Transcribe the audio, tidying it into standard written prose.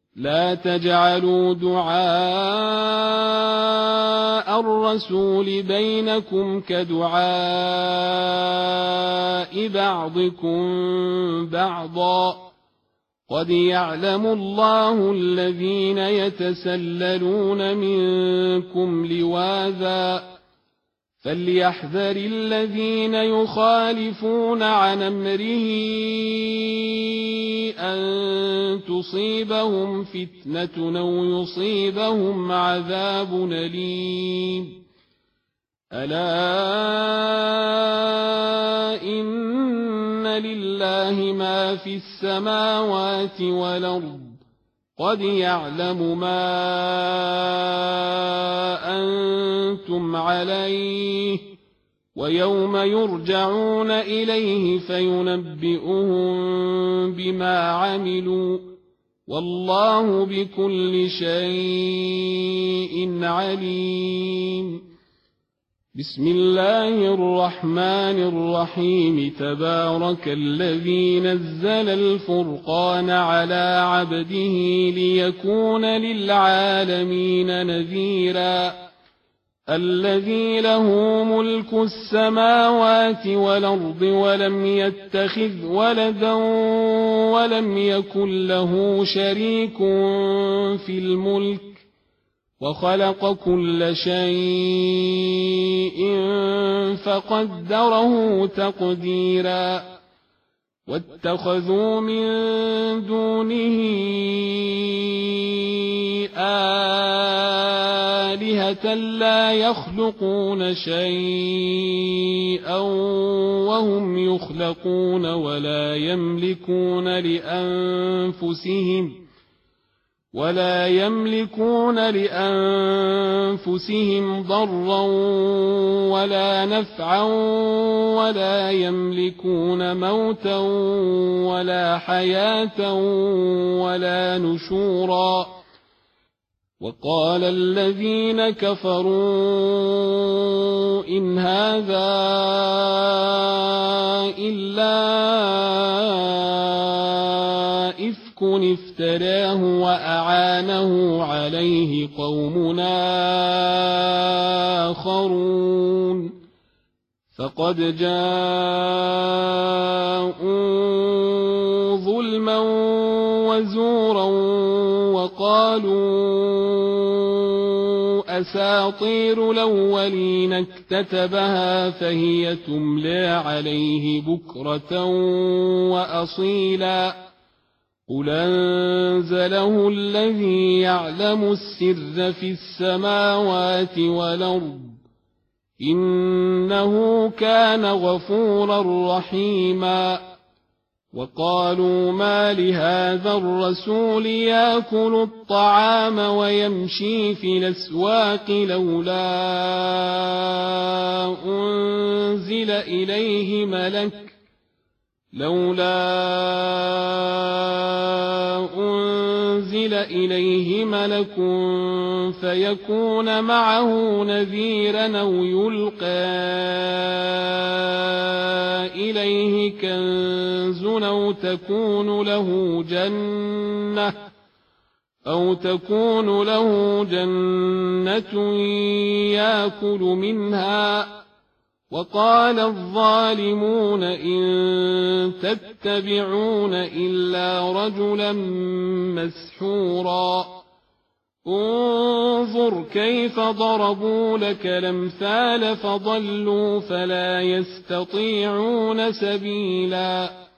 لا تجعلوا دعاء الرسول بينكم كدعاء بعضكم بعضا قد يعلم الله الذين يتسللون منكم لواذا فليحذر الذين يخالفون عن أمره أن تصيبهم فتنة أو يصيبهم عذاب أليم ألا إن لله ما في السماوات والأرض قد يعلم ما أنتم عليه ويوم يرجعون إليه فينبئهم بما عملوا والله بكل شيء عليم. بسم الله الرحمن الرحيم تبارك الذي نزل الفرقان على عبده ليكون للعالمين نذيرا الذي له ملك السماوات والأرض ولم يتخذ ولدا ولم يكن له شريك في الملك وخلق كل شيء فقدره تقديرا واتخذوا من دونه آلهة لا يخلقون شيئا وهم يخلقون ولا يملكون لأنفسهم ضرا ولا نفعا ولا يملكون موتا ولا حياة ولا نشورا وقال الذين كفروا إن هذا إلا إفك افتراه وأعانه عليه قومنا آخرون فقد جاءوا ظلما وزورا وقالوا أساطير الأولين اكتتبها فهي تملى عليه بكرة وأصيلا قل أنزله الذي يعلم السر في السماوات والأرض إنه كان غفورا رحيما وقالوا ما لهذا الرسول يأكل الطعام ويمشي في الأسواق لولا أنزل إليه ملك فيكون معه نذيرا أو يلقى إليه كنز أو تكون له جنة يأكل منها وقال الظالمون إن تتبعون إلا رجلا مسحورا انظر كيف ضربوا لك الأمثال فضلوا فلا يستطيعون سبيلا